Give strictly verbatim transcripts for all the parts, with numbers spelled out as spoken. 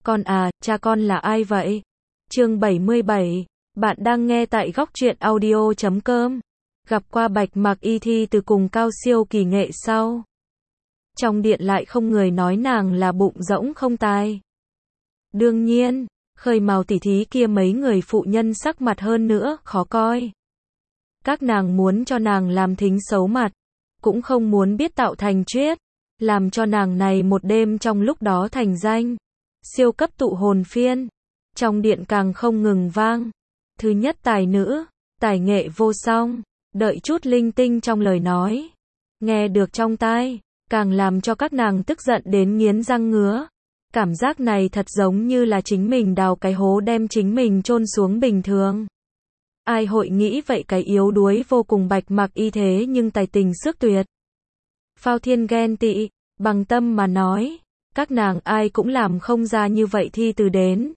Con à, cha con là ai vậy? Chương bảy mươi bảy, bạn đang nghe tại góc truyện audio chấm com. Gặp qua Bạch Mạc Y thi từ cùng cao siêu kỳ nghệ sau. Trong điện lại không người nói nàng là bụng rỗng không tai. Đương nhiên, khơi mào tỉ thí kia mấy người phụ nhân sắc mặt hơn nữa, khó coi. Các nàng muốn cho nàng làm thính xấu mặt, cũng không muốn biết tạo thành chuyết, làm cho nàng này một đêm trong lúc đó thành danh. Siêu cấp tụ hồn phiên, trong điện càng không ngừng vang. Thứ nhất tài nữ, tài nghệ vô song, đợi chút linh tinh trong lời nói. Nghe được trong tai, càng làm cho các nàng tức giận đến nghiến răng ngứa. Cảm giác này thật giống như là chính mình đào cái hố đem chính mình chôn xuống bình thường. Ai hội nghĩ vậy cái yếu đuối vô cùng Bạch Mạc Y thế nhưng tài tình xước tuyệt. Phao Thiên ghen tị, bằng tâm mà nói, các nàng ai cũng làm không ra như vậy thi từ đến.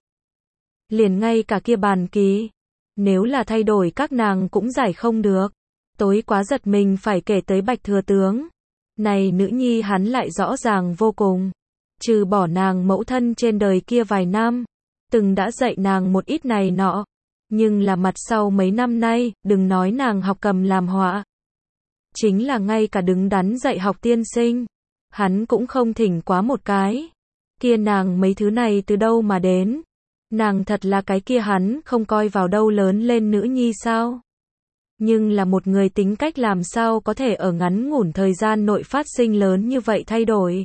Liền ngay cả kia bàn ký, nếu là thay đổi các nàng cũng giải không được. Tối quá giật mình phải kể tới Bạch Thừa Tướng. Này nữ nhi hắn lại rõ ràng vô cùng. Trừ bỏ nàng mẫu thân trên đời kia vài năm, từng đã dạy nàng một ít này nọ. Nhưng là mặt sau mấy năm nay, đừng nói nàng học cầm làm họa. Chính là ngay cả đứng đắn dạy học tiên sinh, hắn cũng không thỉnh quá một cái. Kia nàng mấy thứ này từ đâu mà đến? Nàng thật là cái kia hắn không coi vào đâu lớn lên nữ nhi sao? Nhưng là một người tính cách làm sao có thể ở ngắn ngủn thời gian nội phát sinh lớn như vậy thay đổi?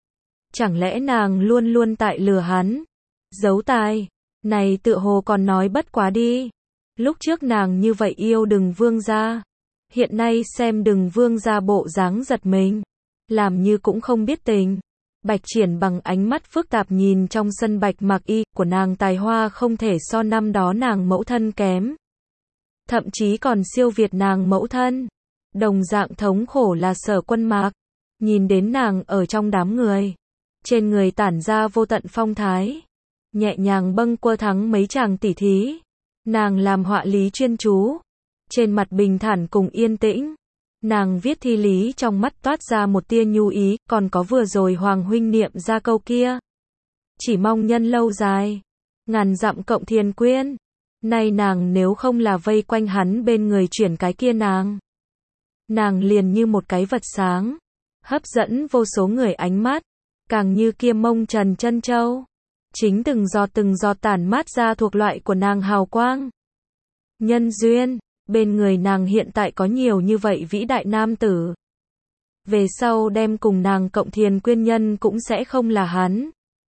Chẳng lẽ nàng luôn luôn tại lừa hắn? Giấu tài, này tựa hồ còn nói bất quá đi. Lúc trước nàng như vậy yêu Đừng Vương gia, hiện nay xem Đừng Vương gia bộ dáng giật mình, làm như cũng không biết tình. Bạch Triển bằng ánh mắt phức tạp nhìn trong sân Bạch Mạc Y, của nàng tài hoa không thể so năm đó nàng mẫu thân kém. Thậm chí còn siêu việt nàng mẫu thân. Đồng dạng thống khổ là Sở Quân Mạc, nhìn đến nàng ở trong đám người, trên người tản ra vô tận phong thái, nhẹ nhàng bâng quơ thắng mấy chàng tỉ thí. Nàng làm họa lý chuyên chú, trên mặt bình thản cùng yên tĩnh. Nàng viết thi lý trong mắt toát ra một tia nhu ý, còn có vừa rồi Hoàng huynh niệm ra câu kia. Chỉ mong nhân lâu dài, ngàn dặm cộng thiên quyên. Nay nàng nếu không là vây quanh hắn bên người chuyển cái kia nàng. Nàng liền như một cái vật sáng, hấp dẫn vô số người ánh mắt, càng như kia mông trần chân châu. Chính từng giọt từng giọt tản mát ra thuộc loại của nàng hào quang. Nhân duyên, bên người nàng hiện tại có nhiều như vậy vĩ đại nam tử. Về sau đem cùng nàng cộng thiền quyên nhân cũng sẽ không là hắn.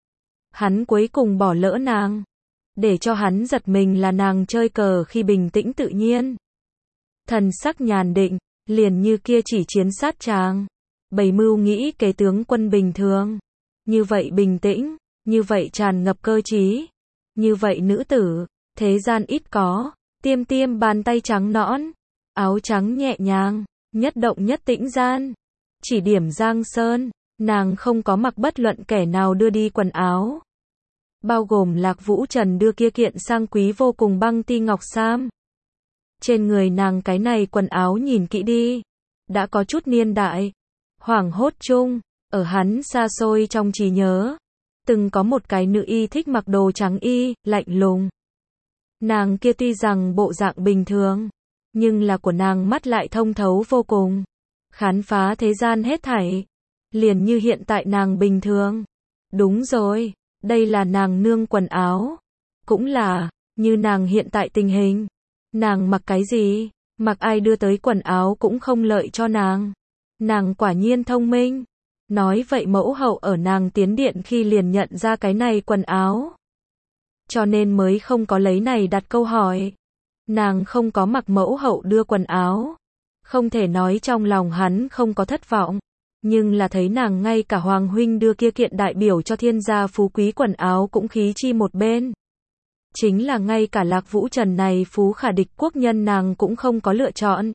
Hắn cuối cùng bỏ lỡ nàng. Để cho hắn giật mình là nàng chơi cờ khi bình tĩnh tự nhiên. Thần sắc nhàn định, liền như kia chỉ chiến sát tràng. Bày mưu nghĩ kế tướng quân bình thường. Như vậy bình tĩnh, như vậy tràn ngập cơ trí. Như vậy nữ tử, thế gian ít có. Tiêm tiêm bàn tay trắng nõn, áo trắng nhẹ nhàng, nhất động nhất tĩnh gian. Chỉ điểm giang sơn, nàng không có mặc bất luận kẻ nào đưa đi quần áo. Bao gồm Lạc Vũ Trần đưa kia kiện sang quý vô cùng băng ti ngọc sam. Trên người nàng cái này quần áo nhìn kỹ đi, đã có chút niên đại. Hoảng hốt chung, ở hắn xa xôi trong trí nhớ, từng có một cái nữ y thích mặc đồ trắng y, lạnh lùng. Nàng kia tuy rằng bộ dạng bình thường, nhưng là của nàng mắt lại thông thấu vô cùng. Khám phá thế gian hết thảy, liền như hiện tại nàng bình thường. Đúng rồi, đây là nàng nương quần áo. Cũng là, như nàng hiện tại tình hình. Nàng mặc cái gì, mặc ai đưa tới quần áo cũng không lợi cho nàng. Nàng quả nhiên thông minh. Nói vậy mẫu hậu ở nàng tiến điện khi liền nhận ra cái này quần áo. Cho nên mới không có lấy này đặt câu hỏi. Nàng không có mặc mẫu hậu đưa quần áo. Không thể nói trong lòng hắn không có thất vọng. Nhưng là thấy nàng ngay cả Hoàng huynh đưa kia kiện đại biểu cho thiên gia phú quý quần áo cũng khí chi một bên. Chính là ngay cả Lạc Vũ Trần này phú khả địch quốc nhân nàng cũng không có lựa chọn.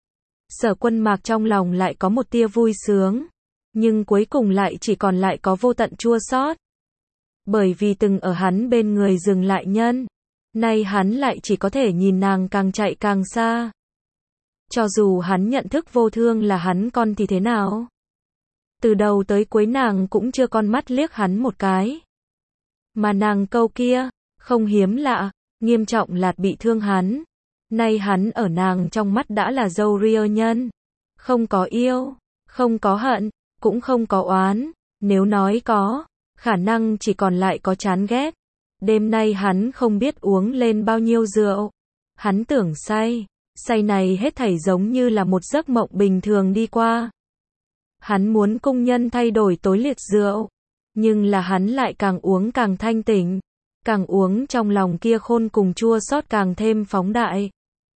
Sở Quân Mạc trong lòng lại có một tia vui sướng. Nhưng cuối cùng lại chỉ còn lại có vô tận chua xót. Bởi vì từng ở hắn bên người dừng lại nhân, nay hắn lại chỉ có thể nhìn nàng càng chạy càng xa. Cho dù hắn nhận thức vô thương là hắn con thì thế nào? Từ đầu tới cuối nàng cũng chưa con mắt liếc hắn một cái. Mà nàng câu kia, không hiếm lạ, nghiêm trọng lạt bị thương hắn. Nay hắn ở nàng trong mắt đã là dâu ria nhân. Không có yêu, không có hận, cũng không có oán. Nếu nói có, khả năng chỉ còn lại có chán ghét. Đêm nay hắn không biết uống lên bao nhiêu rượu. Hắn tưởng say, say này hết thảy giống như là một giấc mộng bình thường đi qua. Hắn muốn cung nhân thay đổi tối liệt rượu, nhưng là hắn lại càng uống càng thanh tỉnh, càng uống trong lòng kia khôn cùng chua xót càng thêm phóng đại.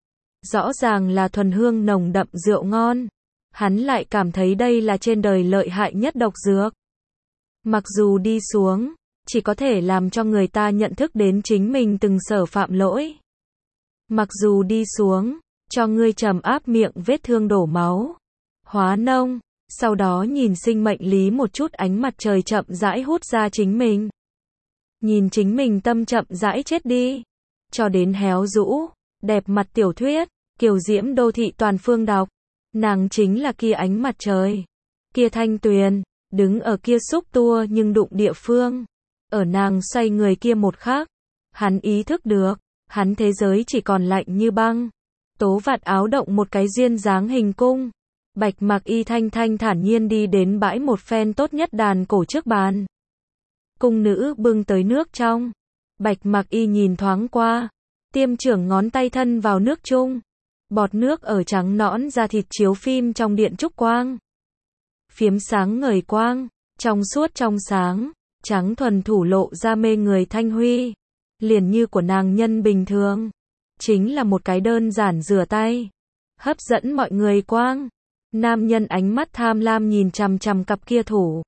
Rõ ràng là thuần hương nồng đậm rượu ngon, hắn lại cảm thấy đây là trên đời lợi hại nhất độc dược. Mặc dù đi xuống, chỉ có thể làm cho người ta nhận thức đến chính mình từng sở phạm lỗi. Mặc dù đi xuống, cho ngươi trầm áp miệng vết thương đổ máu, hóa nông, sau đó nhìn sinh mệnh lý một chút ánh mặt trời chậm rãi hút ra chính mình. Nhìn chính mình tâm chậm rãi chết đi, cho đến héo rũ, đẹp mặt tiểu thuyết, kiều diễm đô thị toàn phương đọc. Nàng chính là kia ánh mặt trời, kia thanh tuyền, đứng ở kia xúc tua nhưng đụng địa phương. Ở nàng xoay người kia một khắc, hắn ý thức được, hắn thế giới chỉ còn lạnh như băng. Tố vạt áo động một cái duyên dáng hình cung. Bạch Mặc Y thanh thanh thản nhiên đi đến bãi một phen tốt nhất đàn cổ trước bàn. Cung nữ bưng tới nước trong. Bạch Mặc Y nhìn thoáng qua, tiêm trưởng ngón tay thân vào nước chung. Bọt nước ở trắng nõn da thịt chiếu phim trong điện trúc quang. Phiếm sáng ngời quang, trong suốt trong sáng, trắng thuần thủ lộ ra mê người thanh huy. Liền như của nàng nhân bình thường. Chính là một cái đơn giản rửa tay. Hấp dẫn mọi người quang. Nam nhân ánh mắt tham lam nhìn chằm chằm cặp kia thủ.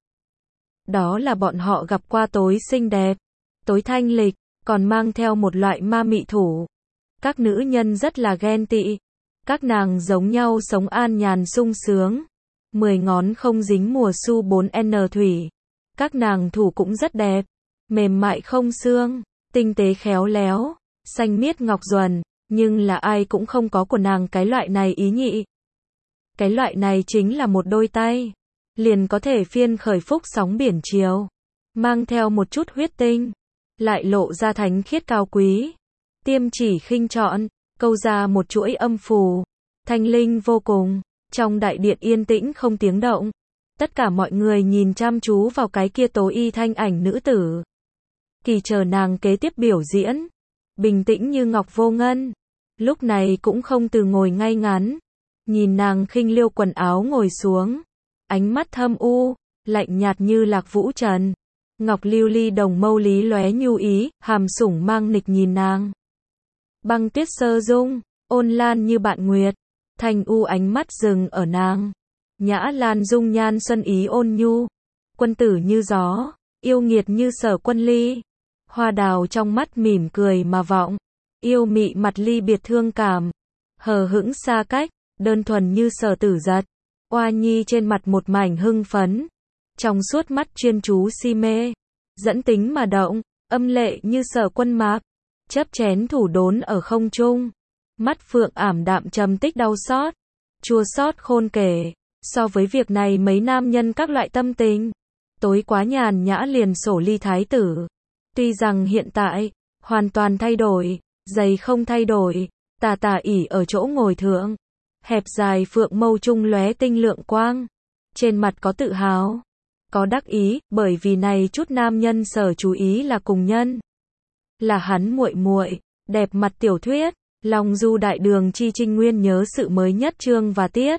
Đó là bọn họ gặp qua tối xinh đẹp, tối thanh lịch, còn mang theo một loại ma mị thủ. Các nữ nhân rất là ghen tị. Các nàng giống nhau sống an nhàn sung sướng. Mười ngón không dính mùa su bốn N thủy. Các nàng thủ cũng rất đẹp. Mềm mại không xương, tinh tế khéo léo, xanh miết ngọc duần. Nhưng là ai cũng không có của nàng cái loại này ý nhị. Cái loại này chính là một đôi tay, liền có thể phiên khởi phúc sóng biển chiều, mang theo một chút huyết tinh, lại lộ ra thánh khiết cao quý, tiêm chỉ khinh chọn, câu ra một chuỗi âm phù, thanh linh vô cùng. Trong đại điện yên tĩnh không tiếng động, tất cả mọi người nhìn chăm chú vào cái kia tố y thanh ảnh nữ tử. Kỳ chờ nàng kế tiếp biểu diễn, bình tĩnh như ngọc vô ngân, lúc này cũng không từ ngồi ngay ngắn. Nhìn nàng khinh liêu quần áo ngồi xuống, ánh mắt thâm u, lạnh nhạt như lạc vũ trần. Ngọc lưu ly đồng mâu lý lóe nhu ý, hàm sủng mang nịch nhìn nàng. Băng tuyết sơ dung, ôn lan như bạn nguyệt, thanh u ánh mắt dừng ở nàng. Nhã lan dung nhan xuân ý ôn nhu, quân tử như gió, yêu nghiệt như Sở Quân Ly. Hoa đào trong mắt mỉm cười mà vọng, yêu mị mặt ly biệt thương cảm, hờ hững xa cách. Đơn thuần như Sở Tử Giật, oa nhi trên mặt một mảnh hưng phấn, trong suốt mắt chuyên chú si mê, dẫn tính mà động, âm lệ như Sở Quân Mạc, chấp chén thủ đốn ở không trung, mắt phượng ảm đạm trầm tích đau xót, chua xót khôn kể. So với việc này mấy nam nhân các loại tâm tình, tối quá nhàn nhã liền sổ ly thái tử. Tuy rằng hiện tại hoàn toàn thay đổi, giày không thay đổi, tà tà ỉ ở chỗ ngồi thượng. Hẹp dài phượng mâu trung lóe tinh lượng quang, trên mặt có tự hào, có đắc ý, bởi vì này chút nam nhân sở chú ý là cùng nhân, là hắn muội muội, đẹp mặt tiểu thuyết, Long Du đại đường chi trinh nguyên nhớ sự mới nhất chương và tiết.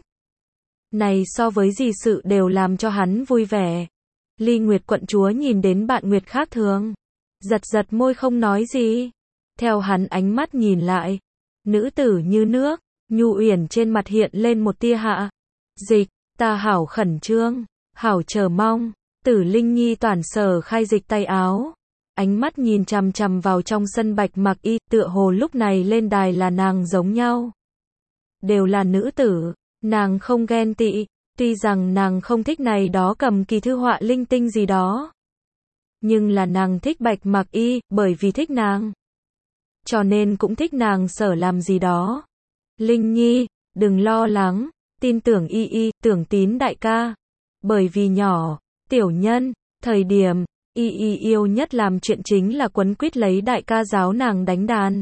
Này so với gì sự đều làm cho hắn vui vẻ. Ly Nguyệt quận chúa nhìn đến bạn Nguyệt khác thường, giật giật môi không nói gì. Theo hắn ánh mắt nhìn lại, nữ tử như nước. Nhu uyển trên mặt hiện lên một tia hạ dịch, ta hảo khẩn trương, hảo chờ mong. Tử Linh Nhi toàn sở khai dịch tay áo, ánh mắt nhìn chằm chằm vào trong sân Bạch Mặc Y, tựa hồ lúc này lên đài là nàng giống nhau. Đều là nữ tử, nàng không ghen tị, tuy rằng nàng không thích này đó cầm kỳ thư họa linh tinh gì đó. Nhưng là nàng thích Bạch Mặc Y, bởi vì thích nàng. Cho nên cũng thích nàng sở làm gì đó. Linh Nhi, đừng lo lắng, tin tưởng y y, tưởng tín đại ca. Bởi vì nhỏ, tiểu nhân, thời điểm, Y y yêu nhất làm chuyện chính là quấn quýt lấy đại ca giáo nàng đánh đàn.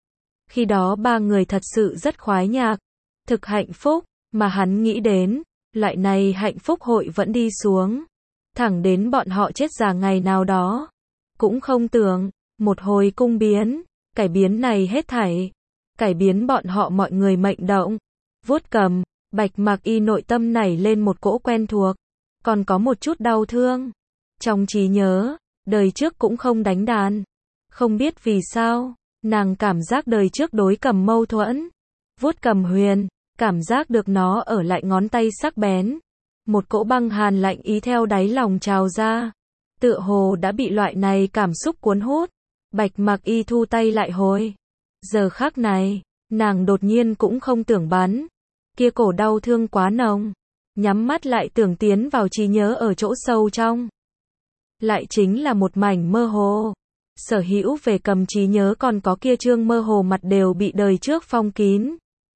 Khi đó ba người thật sự rất khoái nhạc, thực hạnh phúc, mà hắn nghĩ đến, loại này hạnh phúc hội vẫn đi xuống, thẳng đến bọn họ chết già ngày nào đó. Cũng không tưởng, một hồi cung biến, cải biến này hết thảy, cải biến bọn họ mọi người mệnh động. Vuốt cầm, Bạch Mạc Y nội tâm nảy lên một cỗ quen thuộc, còn có một chút đau thương. Trong trí nhớ, đời trước cũng không đánh đàn. Không biết vì sao, nàng cảm giác đời trước đối cầm mâu thuẫn. Vuốt cầm huyền, cảm giác được nó ở lại ngón tay sắc bén. Một cỗ băng hàn lạnh ý theo đáy lòng trào ra. Tựa hồ đã bị loại này cảm xúc cuốn hút. Bạch Mạc Y thu tay lại hồi. Giờ khắc này, nàng đột nhiên cũng không tưởng bắn. Kia cổ đau thương quá nồng. Nhắm mắt lại tưởng tiến vào trí nhớ ở chỗ sâu trong. Lại chính là một mảnh mơ hồ. Sở hữu về cầm trí nhớ còn có kia trương mơ hồ mặt đều bị đời trước phong kín.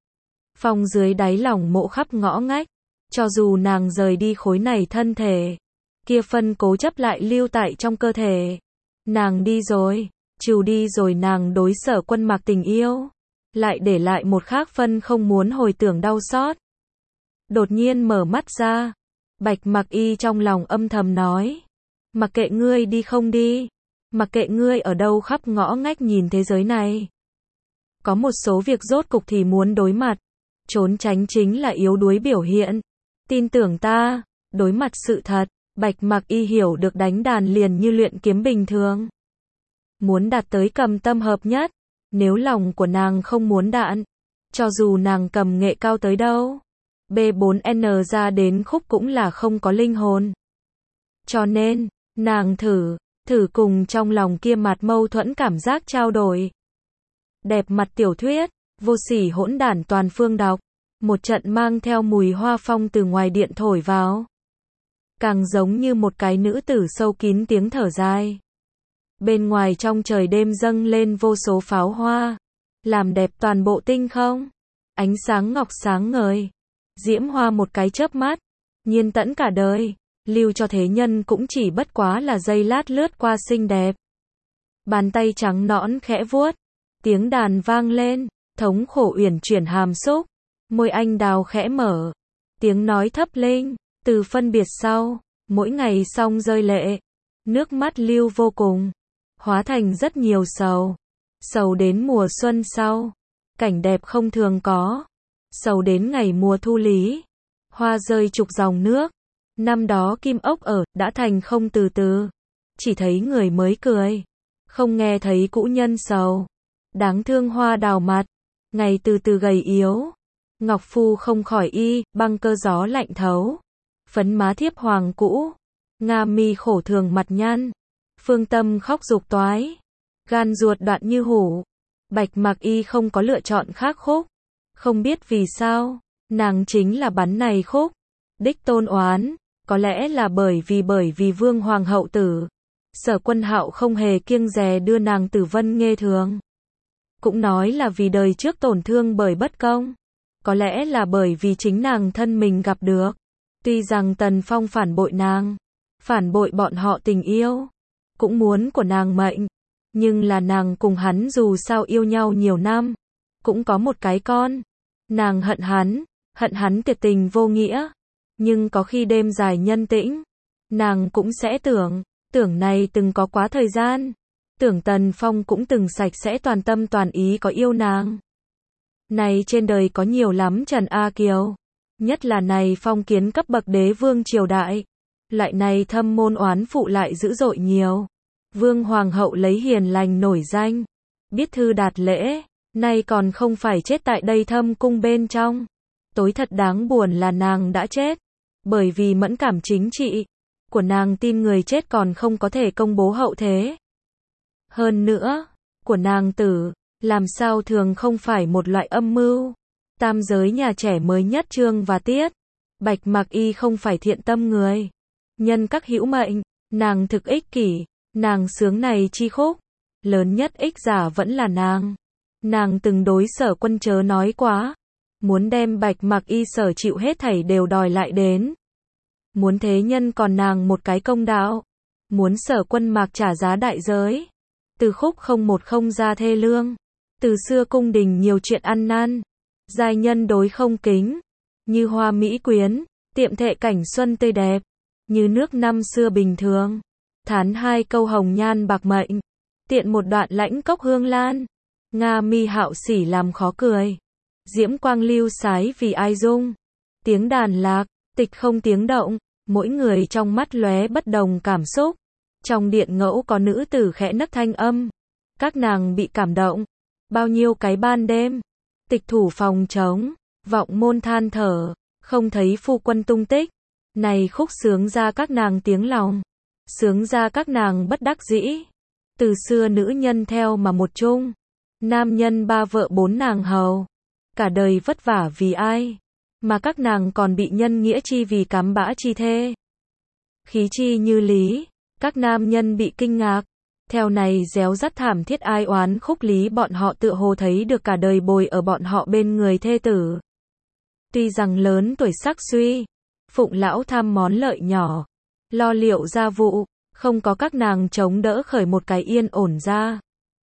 Phong dưới đáy lòng mộ khắp ngõ ngách. Cho dù nàng rời đi khối này thân thể, kia phân cố chấp lại lưu tại trong cơ thể. Nàng đi rồi, trừ đi rồi nàng đối Sở Quân Mạc tình yêu, lại để lại một khác phân không muốn hồi tưởng đau xót. Đột nhiên mở mắt ra, Bạch Mạc Y trong lòng âm thầm nói, mặc kệ ngươi đi không đi, mặc kệ ngươi ở đâu khắp ngõ ngách nhìn thế giới này. Có một số việc rốt cục thì muốn đối mặt, trốn tránh chính là yếu đuối biểu hiện. Tin tưởng ta, đối mặt sự thật, Bạch Mạc Y hiểu được đánh đàn liền như luyện kiếm bình thường. Muốn đạt tới cầm tâm hợp nhất, nếu lòng của nàng không muốn đạn, cho dù nàng cầm nghệ cao tới đâu, B bốn N ra đến khúc cũng là không có linh hồn. Cho nên, nàng thử, thử cùng trong lòng kia mặt mâu thuẫn cảm giác trao đổi. Đẹp mặt tiểu thuyết, vô sỉ hỗn đản toàn phương đọc. Một trận mang theo mùi hoa phong từ ngoài điện thổi vào. Càng giống như một cái nữ tử sâu kín tiếng thở dài. Bên ngoài trong trời đêm dâng lên vô số pháo hoa, làm đẹp toàn bộ tinh không. Ánh sáng ngọc sáng ngời, diễm hoa một cái chớp mắt, nhiên tẫn cả đời, lưu cho thế nhân cũng chỉ bất quá là giây lát lướt qua xinh đẹp. Bàn tay trắng nõn khẽ vuốt, tiếng đàn vang lên, thống khổ uyển chuyển hàm xúc. Môi anh đào khẽ mở, tiếng nói thấp linh, từ phân biệt sau, mỗi ngày xong rơi lệ, nước mắt lưu vô cùng, hóa thành rất nhiều sầu, sầu đến mùa xuân sau, cảnh đẹp không thường có, sầu đến ngày mùa thu lý, hoa rơi trục dòng nước, năm đó kim ốc ở, đã thành không từ từ, chỉ thấy người mới cười, không nghe thấy cũ nhân sầu, đáng thương hoa đào mặt, ngày từ từ gầy yếu. Ngọc Phu không khỏi y, băng cơ gió lạnh thấu. Phấn má thiếp hoàng cũ. Nga mi khổ thường mặt nhăn. Phương tâm khóc dục toái. Gan ruột đoạn như hủ. Bạch Mạc Y không có lựa chọn khác khúc. Không biết vì sao, nàng chính là bắn này khúc. Đích Tôn oán, có lẽ là bởi vì bởi vì Vương Hoàng hậu tử. Sở Quân Hạo không hề kiêng dè đưa nàng tử vân nghê thường. Cũng nói là vì đời trước tổn thương bởi bất công. Có lẽ là bởi vì chính nàng thân mình gặp được. Tuy rằng Tần Phong phản bội nàng, phản bội bọn họ tình yêu, cũng muốn của nàng mệnh, nhưng là nàng cùng hắn dù sao yêu nhau nhiều năm, cũng có một cái con. Nàng hận hắn, hận hắn tuyệt tình vô nghĩa, nhưng có khi đêm dài nhân tĩnh, nàng cũng sẽ tưởng, tưởng này từng có quá thời gian, tưởng Tần Phong cũng từng sạch sẽ toàn tâm toàn ý có yêu nàng. Này trên đời có nhiều lắm Trần A Kiều, nhất là này phong kiến cấp bậc đế vương triều đại, loại này thâm môn oán phụ lại dữ dội nhiều. Vương Hoàng hậu lấy hiền lành nổi danh, biết thư đạt lễ, nay còn không phải chết tại đây thâm cung bên trong. Tối thật đáng buồn là nàng đã chết, bởi vì mẫn cảm chính trị của nàng tin người chết còn không có thể công bố hậu thế. Hơn nữa, của nàng tử, làm sao thường không phải một loại âm mưu. Tam giới nhà trẻ mới nhất chương và tiết. Bạch Mạc Y không phải thiện tâm người. Nhân các hữu mệnh, nàng thực ích kỷ, nàng sướng này chi khúc. Lớn nhất ích giả vẫn là nàng. Nàng từng đối Sở Quân chớ nói quá. Muốn đem Bạch Mạc Y sở chịu hết thảy đều đòi lại đến. Muốn thế nhân còn nàng một cái công đạo. muốn Sở Quân Mạc trả giá đại giới. Từ khúc không một không ra thê lương. Từ xưa cung đình nhiều chuyện ăn năn. Giai nhân đối không kính. Như hoa mỹ quyến, tiệm thệ cảnh xuân tươi đẹp. Như nước năm xưa bình thường. Thán hai câu hồng nhan bạc mệnh. Tiện một đoạn lãnh cốc hương lan. Nga mi hạo sỉ làm khó cười. Diễm quang lưu sái vì ai dung. Tiếng đàn lạc, tịch không tiếng động. Mỗi người trong mắt lóe bất đồng cảm xúc. Trong điện ngẫu có nữ tử khẽ nấc thanh âm. Các nàng bị cảm động. Bao nhiêu cái ban đêm. Tịch thủ phòng trống. Vọng môn than thở. Không thấy phu quân tung tích. Này khúc sướng ra các nàng tiếng lòng. Sướng ra các nàng bất đắc dĩ. Từ xưa nữ nhân theo mà một chung. Nam nhân ba vợ bốn nàng hầu. Cả đời vất vả vì ai. Mà các nàng còn bị nhân nghĩa chi vì cám bã chi thê. Khí chi như lý. Các nam nhân bị kinh ngạc. Theo này réo rắt thảm thiết ai oán khúc lý bọn họ tựa hồ thấy được cả đời bồi ở bọn họ bên người thê tử. Tuy rằng lớn tuổi sắc suy. Phụng lão tham món lợi nhỏ. Lo liệu gia vụ. Không có các nàng chống đỡ khởi một cái yên ổn ra.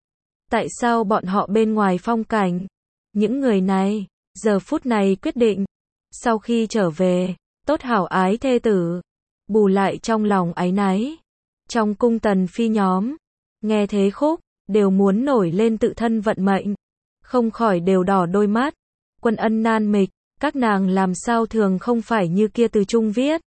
Tại sao bọn họ bên ngoài phong cảnh? Những người này, giờ phút này quyết định. Sau khi trở về, tốt hảo ái thê tử. Bù lại trong lòng áy náy. Trong cung tần phi nhóm, nghe thế khúc, đều muốn nổi lên tự thân vận mệnh. Không khỏi đều đỏ đôi mắt. Quân ân nan mịch, các nàng làm sao thường không phải như kia từ trung viết.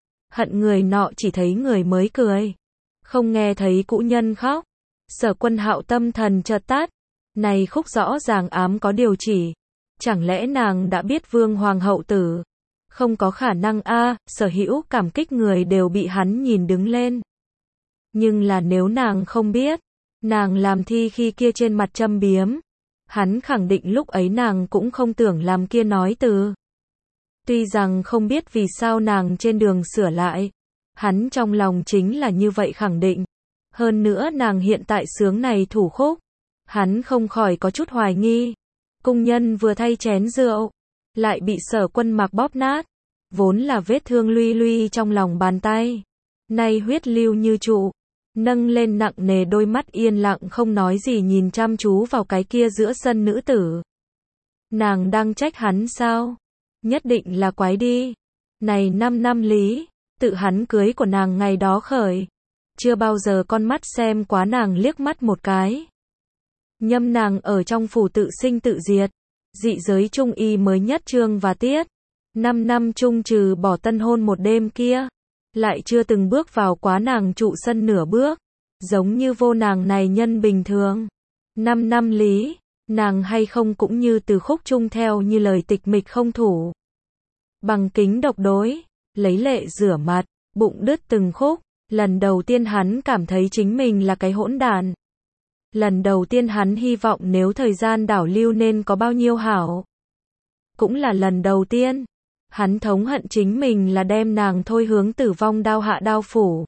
Hận người nọ chỉ thấy người mới cười. Không nghe thấy cũ nhân khóc. Sở Quân Hạo tâm thần chợt tắt. Này khúc rõ ràng ám có điều chỉ. Chẳng lẽ nàng đã biết vương hoàng hậu tử? Không có khả năng a, Sở Hữu cảm kích người đều bị hắn nhìn đứng lên. Nhưng là nếu nàng không biết, nàng làm thi khi kia trên mặt châm biếm. Hắn khẳng định lúc ấy nàng cũng không tưởng làm kia nói từ. Tuy rằng không biết vì sao nàng trên đường sửa lại. Hắn trong lòng chính là như vậy khẳng định. Hơn nữa nàng hiện tại sướng này thủ khúc. Hắn không khỏi có chút hoài nghi. Cung nhân vừa thay chén rượu. Lại bị Sở Quân Mạc bóp nát. Vốn là vết thương luy luy trong lòng bàn tay. Nay huyết lưu như trụ. Nâng lên nặng nề đôi mắt yên lặng không nói gì nhìn chăm chú vào cái kia giữa sân nữ tử. Nàng đang trách hắn sao? Nhất định là quái đi. Này năm năm lý. Tự hắn cưới của nàng ngày đó khởi. Chưa bao giờ con mắt xem quá nàng liếc mắt một cái. Nhâm nàng ở trong phủ tự sinh tự diệt. Dị giới trung y mới nhất chương và tiết. Năm năm chung trừ bỏ tân hôn một đêm kia. Lại chưa từng bước vào quá nàng trụ sân nửa bước. Giống như vô nàng này nhân bình thường. Năm năm lý. Nàng hay không cũng như từ khúc chung theo như lời tịch mịch không thủ. Bằng kính độc đối. Lấy lệ rửa mặt. Bụng đứt từng khúc. Lần đầu tiên hắn cảm thấy chính mình là cái hỗn đàn. Lần đầu tiên hắn hy vọng nếu thời gian đảo lưu nên có bao nhiêu hảo. Cũng là lần đầu tiên. Hắn thống hận chính mình là đem nàng thôi hướng tử vong đao hạ đao phủ.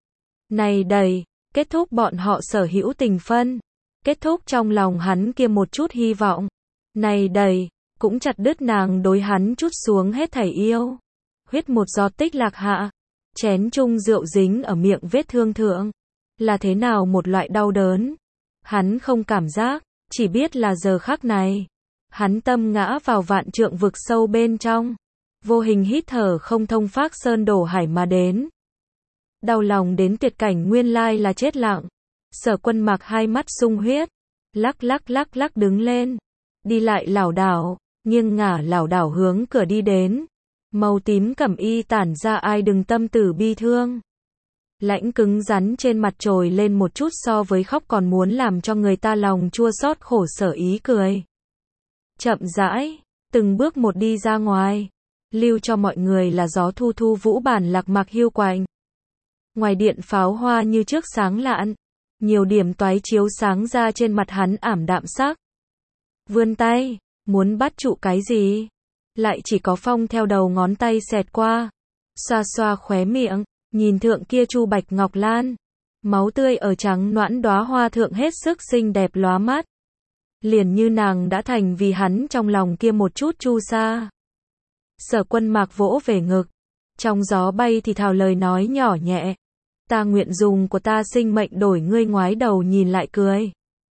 Này đầy, kết thúc bọn họ sở hữu tình phân. Kết thúc trong lòng hắn kia một chút hy vọng. Này đầy, cũng chặt đứt nàng đối hắn chút xuống hết thảy yêu. Huyết một giọt tích lạc hạ. Chén chung rượu dính ở miệng vết thương thượng. Là thế nào một loại đau đớn. Hắn không cảm giác, chỉ biết là giờ khắc này. Hắn tâm ngã vào vạn trượng vực sâu bên trong. Vô hình hít thở không thông phác sơn đổ hải mà đến. Đau lòng đến tuyệt cảnh nguyên lai là chết lặng. Sở Quân Mạc hai mắt sung huyết. Lắc lắc lắc lắc đứng lên. Đi lại lảo đảo, nghiêng ngả lảo đảo hướng cửa đi đến. Màu tím cẩm y tản ra ai đừng tâm tử bi thương. Lãnh cứng rắn trên mặt trồi lên một chút so với khóc còn muốn làm cho người ta lòng chua xót khổ sở ý cười. Chậm rãi, từng bước một đi ra ngoài. Lưu cho mọi người là gió thu thu vũ bản lạc mạc hiu quạnh. Ngoài điện pháo hoa như trước sáng lạn. Nhiều điểm toái chiếu sáng ra trên mặt hắn ảm đạm sắc. Vươn tay, muốn bắt trụ cái gì? Lại chỉ có phong theo đầu ngón tay xẹt qua. Xoa xoa khóe miệng, nhìn thượng kia chu bạch ngọc lan. Máu tươi ở trắng noãn đóa hoa thượng hết sức xinh đẹp lóa mắt. Liền như nàng đã thành vì hắn trong lòng kia một chút chu sa. Sở Quân Mạc vỗ về ngực. Trong gió bay thì thào lời nói nhỏ nhẹ. ta nguyện dùng của ta sinh mệnh đổi ngươi. Ngoái đầu nhìn lại cười.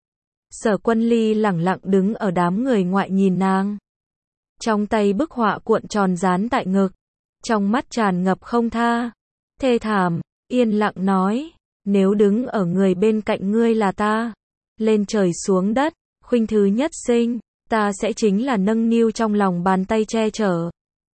Sở Quân Ly lẳng lặng đứng ở đám người ngoại nhìn nàng. Trong tay bức họa cuộn tròn dán tại ngực. Trong mắt tràn ngập không tha. Thê thảm, yên lặng nói. Nếu đứng ở người bên cạnh ngươi là ta. Lên trời xuống đất, khuynh thứ nhất sinh. Ta sẽ chính là nâng niu trong lòng bàn tay che chở.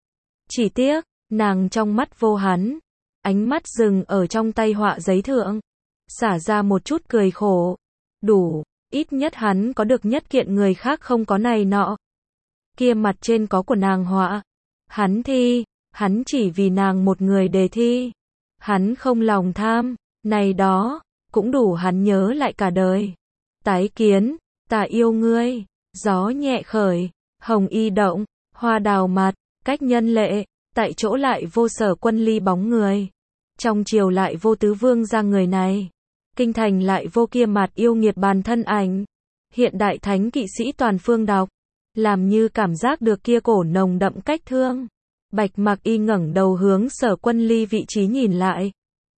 Chỉ tiếc, nàng trong mắt vô hắn. Ánh mắt dừng ở trong tay họa giấy thượng. Xả ra một chút cười khổ. Đủ, ít nhất hắn có được nhất kiện người khác không có này nọ. Kia mặt trên có của nàng họa. Hắn thi, hắn chỉ vì nàng một người đề thi. Hắn không lòng tham, này đó, cũng đủ hắn nhớ lại cả đời. Tái kiến, ta yêu ngươi, gió nhẹ khởi, hồng y động, hoa đào mặt, cách nhân lệ, tại chỗ lại vô Sở Quân Ly bóng người. Trong triều lại vô tứ vương ra người này. Kinh thành lại vô kia mặt yêu nghiệt bàn thân ảnh. Hiện đại thánh kỵ sĩ toàn phương đọc. Làm như cảm giác được kia cổ nồng đậm cách thương. Bạch Mặc Y ngẩng đầu hướng Sở Quân Ly vị trí nhìn lại.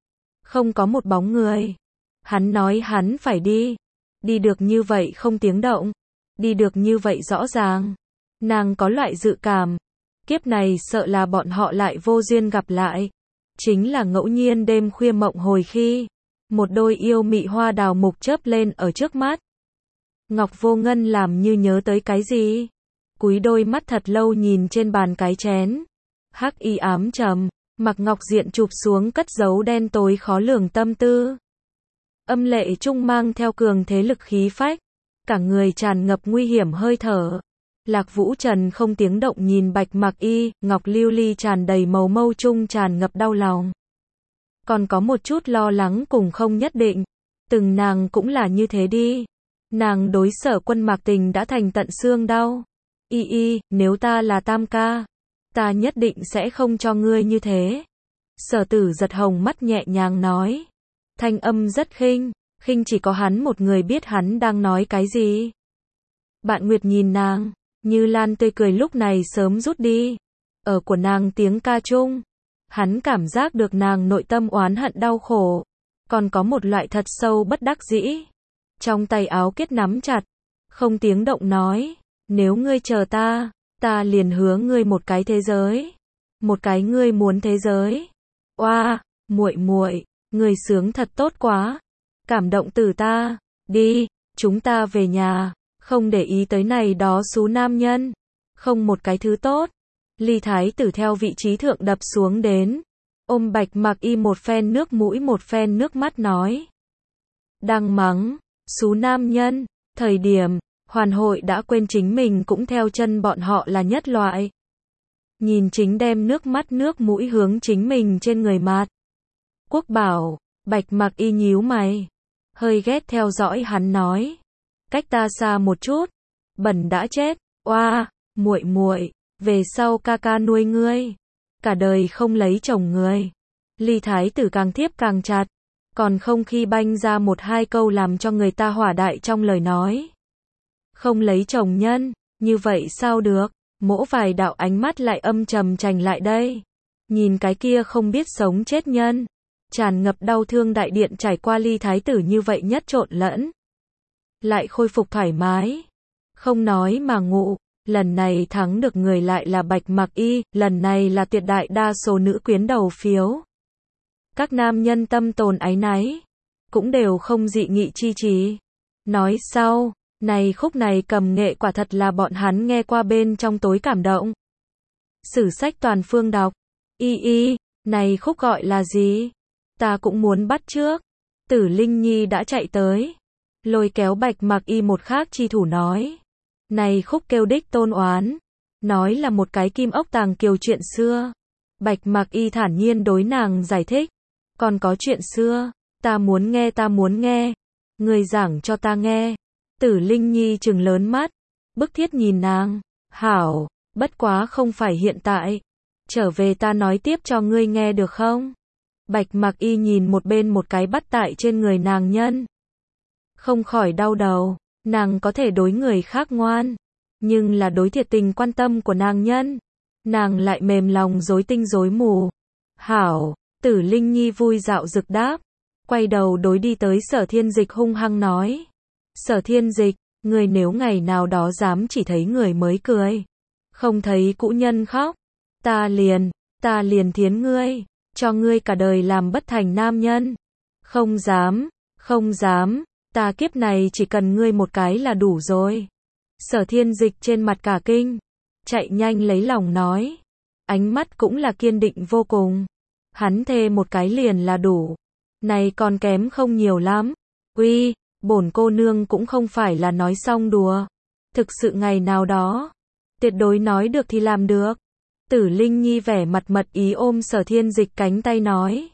Không có một bóng người. Hắn nói hắn phải đi. Đi được như vậy không tiếng động. Đi được như vậy rõ ràng. Nàng có loại dự cảm. Kiếp này sợ là bọn họ lại vô duyên gặp lại. Chính là ngẫu nhiên đêm khuya mộng hồi khi. Một đôi yêu mị hoa đào mục chớp lên ở trước mắt. Ngọc Vô Ngân làm như nhớ tới cái gì. Cúi đôi mắt thật lâu nhìn trên bàn cái chén. Hắc y ám trầm, Mặc Ngọc Diện chụp xuống cất giấu đen tối khó lường tâm tư. Âm lệ trung mang theo cường thế lực khí phách. Cả người tràn ngập nguy hiểm hơi thở. Lạc Vũ Trần không tiếng động nhìn Bạch Mặc Y, Ngọc Lưu Ly tràn đầy màu mâu trung tràn ngập đau lòng. Còn có một chút lo lắng cùng không nhất định. Từng nàng cũng là như thế đi. Nàng đối Sở Quân Mạc tình đã thành tận xương đau. Y y, nếu ta là tam ca, ta nhất định sẽ không cho ngươi như thế. Sở Tử giật hồng mắt nhẹ nhàng nói. Thanh âm rất khinh, khinh chỉ có hắn một người biết hắn đang nói cái gì. Bạn Nguyệt nhìn nàng, Như Lan tươi cười lúc này sớm rút đi. Ở của nàng tiếng ca chung, hắn cảm giác được nàng nội tâm oán hận đau khổ. Còn có một loại thật sâu bất đắc dĩ. Trong tay áo kết nắm chặt, không tiếng động nói. Nếu ngươi chờ ta, ta liền hứa ngươi một cái thế giới. Một cái ngươi muốn thế giới. Oa, muội muội, ngươi sướng thật tốt quá. Cảm động từ ta. Đi, chúng ta về nhà. Không để ý tới này đó xú nam nhân. Không một cái thứ tốt. Ly Thái Tử theo vị trí thượng đập xuống đến. Ôm Bạch Mặc Y một phen nước mũi một phen nước mắt nói. Đang mắng, xú nam nhân, thời điểm, hoàn hội đã quên chính mình cũng theo chân bọn họ là nhất loại. Nhìn chính đem nước mắt nước mũi hướng chính mình trên người mạt. Quốc Bảo, Bạch Mặc Y nhíu mày. Hơi ghét theo dõi hắn nói. Cách ta xa một chút. Bẩn đã chết, oa, muội muội, về sau ca ca nuôi ngươi. Cả đời không lấy chồng người. Ly Thái Tử càng tiếp càng chặt. Còn không khi banh ra một hai câu làm cho người ta hỏa đại trong lời nói. Không lấy chồng nhân, như vậy sao được? Mỗ vài đạo ánh mắt lại âm trầm trành lại đây. Nhìn cái kia không biết sống chết nhân. Tràn ngập đau thương đại điện trải qua Ly Thái Tử như vậy nhất trộn lẫn. Lại khôi phục thoải mái. Không nói mà ngụ. Lần này thắng được người lại là Bạch Mặc Y, lần này là tuyệt đại đa số nữ quyến đầu phiếu. Các nam nhân tâm tồn áy náy, cũng đều không dị nghị chi trí. Nói sau, này khúc này cầm nghệ quả thật là bọn hắn nghe qua bên trong tối cảm động. Sử sách toàn phương đọc. Y y, này khúc gọi là gì? Ta cũng muốn bắt trước. Tử Linh Nhi đã chạy tới. Lôi kéo Bạch Mặc Y một khác chi thủ nói. Này khúc kêu đích tôn oán. Nói là một cái kim ốc tàng kiều chuyện xưa. Bạch Mặc Y thản nhiên đối nàng giải thích. Còn có chuyện xưa. Ta muốn nghe ta muốn nghe. Người giảng cho ta nghe. Tử Linh Nhi trừng lớn mắt. Bức thiết nhìn nàng. Hảo, bất quá không phải hiện tại. Trở về ta nói tiếp cho ngươi nghe được không? Bạch Mặc Y nhìn một bên một cái bắt tại trên người nàng nhân. Không khỏi đau đầu. Nàng có thể đối người khác ngoan. Nhưng là đối thiệt tình quan tâm của nàng nhân. Nàng lại mềm lòng rối tinh rối mù. Hảo, Tử Linh Nhi vui dạo rực đáp. quay đầu đối đi tới Sở Thiên Dịch hung hăng nói. Sở Thiên Dịch, người nếu ngày nào đó dám chỉ thấy người mới cười, không thấy cũ nhân khóc, ta liền, ta liền thiến ngươi, cho ngươi cả đời làm bất thành nam nhân. Không dám, không dám, ta kiếp này chỉ cần ngươi một cái là đủ rồi. Sở Thiên Dịch trên mặt cả kinh, chạy nhanh lấy lòng nói, ánh mắt cũng là kiên định vô cùng. Hắn thề một cái liền là đủ, này còn kém không nhiều lắm. Uy, bổn cô nương cũng không phải là nói xong đùa, thực sự ngày nào đó, tuyệt đối nói được thì làm được. Tử Linh Nhi vẻ mặt mật ý ôm Sở Thiên Dịch cánh tay nói.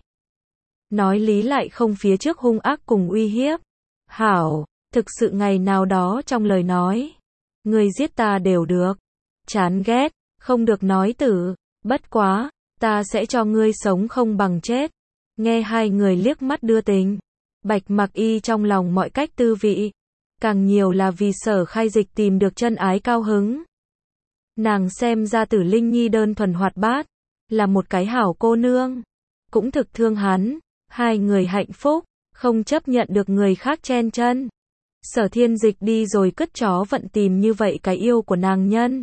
Nói lý lại không phía trước hung ác cùng uy hiếp. Hảo, thực sự ngày nào đó trong lời nói, ngươi giết ta đều được. Chán ghét, không được nói tử, bất quá, ta sẽ cho ngươi sống không bằng chết. Nghe hai người liếc mắt đưa tình, Bạch Mặc Y trong lòng mọi cách tư vị, càng nhiều là vì Sở Khai Dịch tìm được chân ái cao hứng. Nàng xem ra Tử Linh Nhi đơn thuần hoạt bát, là một cái hảo cô nương, cũng thực thương hắn, hai người hạnh phúc, không chấp nhận được người khác chen chân. Sở Thiên Dịch đi rồi cất chó vận tìm như vậy cái yêu của nàng nhân.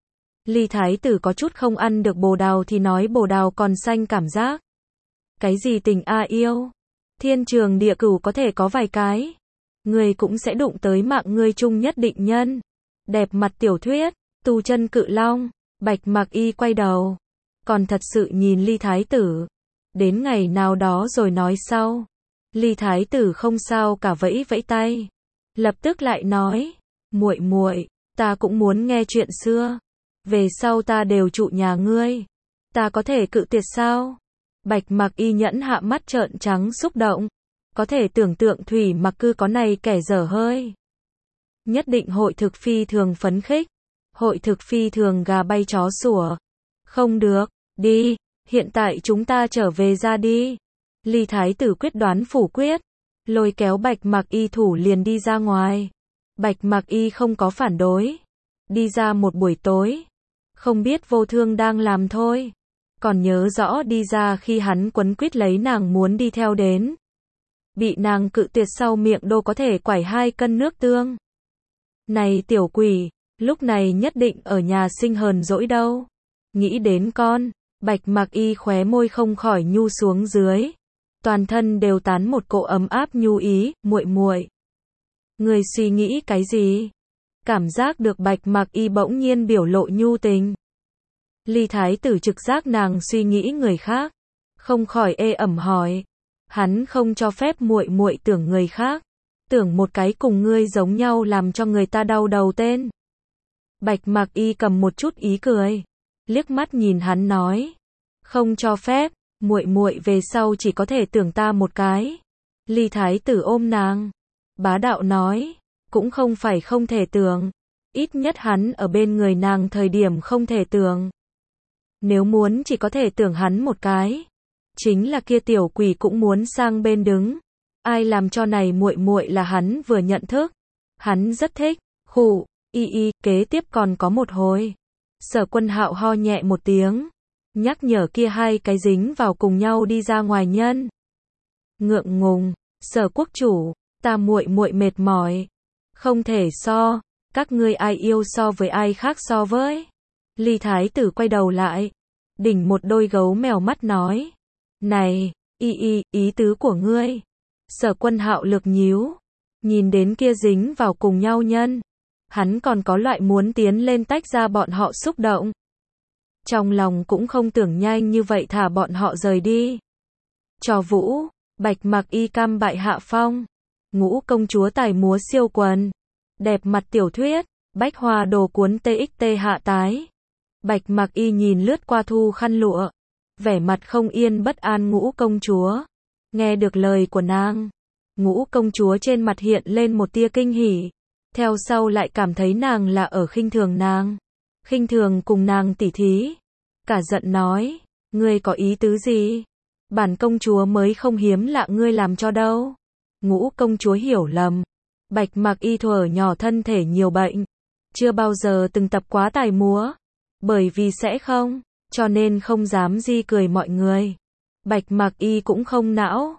Ly Thái Tử có chút không ăn được bồ đào thì nói bồ đào còn xanh cảm giác. Cái gì tình a yêu? Thiên trường địa cửu có thể có vài cái. Người cũng sẽ đụng tới mạng người chung nhất định nhân. Đẹp mặt tiểu thuyết, tu chân cự long, Bạch Mặc Y quay đầu. Còn thật sự nhìn Ly Thái Tử. Đến ngày nào đó rồi nói sau. Ly Thái Tử không sao cả vẫy vẫy tay. Lập tức lại nói, muội muội, ta cũng muốn nghe chuyện xưa. Về sau ta đều trụ nhà ngươi. Ta có thể cự tuyệt sao? Bạch Mặc Y nhẫn hạ mắt trợn trắng xúc động. Có thể tưởng tượng Thủy Mặc Cư có này kẻ dở hơi. Nhất định hội thực phi thường phấn khích. Hội thực phi thường gà bay chó sủa. Không được, đi, hiện tại chúng ta trở về ra đi. Ly Thái Tử quyết đoán phủ quyết. Lôi kéo Bạch Mặc Y thủ liền đi ra ngoài. Bạch Mặc Y không có phản đối. Đi ra một buổi tối. Không biết Vô Thương đang làm thôi. Còn nhớ rõ đi ra khi hắn quấn quýt lấy nàng muốn đi theo đến. Bị nàng cự tuyệt sau miệng đô có thể quải hai cân nước tương. Này tiểu quỷ, lúc này nhất định ở nhà sinh hờn dỗi đâu. Nghĩ đến con, Bạch Mặc Y khóe môi không khỏi nhu xuống dưới. Toàn thân đều tán một cỗ ấm áp nhu ý, muội muội. Người suy nghĩ cái gì? Cảm giác được Bạch Mặc Y bỗng nhiên biểu lộ nhu tình. Ly Thái Tử trực giác nàng suy nghĩ người khác, không khỏi ê ẩm hỏi. Hắn không cho phép muội muội tưởng người khác, tưởng một cái cùng ngươi giống nhau làm cho người ta đau đầu tên. Bạch Mặc Y cầm một chút ý cười, liếc mắt nhìn hắn nói, không cho phép, muội muội về sau chỉ có thể tưởng ta một cái. Ly Thái Tử ôm nàng, bá đạo nói, cũng không phải không thể tưởng, ít nhất hắn ở bên người nàng thời điểm không thể tưởng. Nếu muốn chỉ có thể tưởng hắn một cái, chính là kia tiểu quỷ cũng muốn sang bên đứng. Ai làm cho này muội muội là hắn vừa nhận thức, hắn rất thích. Khụ, y y, kế tiếp còn có một hồi. Sở Quân Hạo ho nhẹ một tiếng, nhắc nhở kia hai cái dính vào cùng nhau đi ra ngoài nhân. Ngượng ngùng, Sở quốc chủ, ta muội muội mệt mỏi, không thể so, các ngươi ai yêu so với ai khác so với. Ly Thái Tử quay đầu lại, đỉnh một đôi gấu mèo mắt nói, này, y y, ý tứ của ngươi. Sở Quân Hạo lực nhíu, nhìn đến kia dính vào cùng nhau nhân, hắn còn có loại muốn tiến lên tách ra bọn họ xúc động. Trong lòng cũng không tưởng nhanh như vậy thả bọn họ rời đi. Trò vũ, Bạch Mặc Y cam bại hạ phong, Ngũ công chúa tài múa siêu quần, đẹp mặt tiểu thuyết, bách hoa đồ cuốn txt hạ tái. Bạch Mặc Y nhìn lướt qua thu khăn lụa, vẻ mặt không yên bất an Ngũ công chúa. Nghe được lời của nàng, Ngũ công chúa trên mặt hiện lên một tia kinh hỉ, theo sau lại cảm thấy nàng là ở khinh thường nàng, khinh thường cùng nàng tỉ thí. Cả giận nói, ngươi có ý tứ gì? Bản công chúa mới không hiếm lạ ngươi làm cho đâu. Ngũ công chúa hiểu lầm. Bạch Mặc Y thuở nhỏ thân thể nhiều bệnh, chưa bao giờ từng tập quá tài múa, bởi vì sẽ không, cho nên không dám di cười mọi người. Bạch Mặc Y cũng không não,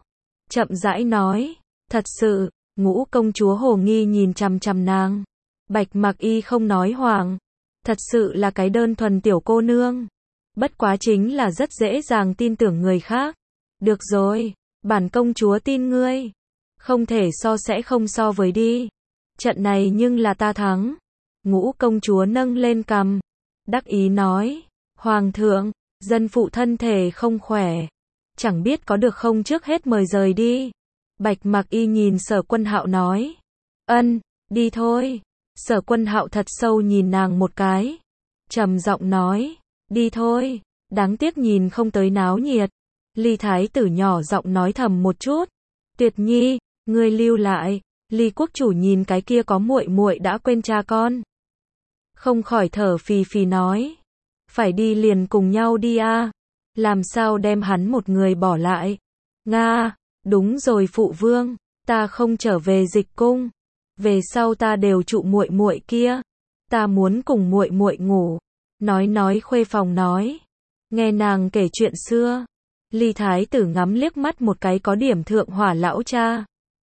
chậm rãi nói, thật sự, Ngũ công chúa hồ nghi nhìn chằm chằm nàng. Bạch Mặc Y không nói hoảng, thật sự là cái đơn thuần tiểu cô nương. Bất quá chính là rất dễ dàng tin tưởng người khác. Được rồi, bản công chúa tin ngươi. Không thể so sẽ không so với đi. Trận này nhưng là ta thắng. Ngũ công chúa nâng lên cằm, đắc ý nói, Hoàng thượng, dân phụ thân thể không khỏe. Chẳng biết có được không trước hết mời rời đi. Bạch Mặc Y nhìn Sở Quân Hạo nói, ân, đi thôi. Sở Quân Hạo thật sâu nhìn nàng một cái, trầm giọng nói, đi thôi, đáng tiếc nhìn không tới náo nhiệt. Ly thái tử nhỏ giọng nói thầm một chút, Tuyệt Nhi, ngươi lưu lại. Ly quốc chủ nhìn cái kia có muội muội đã quên cha con, không khỏi thở phì phì nói, phải đi liền cùng nhau đi a, làm sao đem hắn một người bỏ lại. Nga, đúng rồi phụ vương, ta không trở về dịch cung, về sau ta đều trụ muội muội kia, ta muốn cùng muội muội ngủ. Nói nói khuê phòng nói, nghe nàng kể chuyện xưa. Ly thái tử ngắm liếc mắt một cái có điểm thượng hỏa lão cha.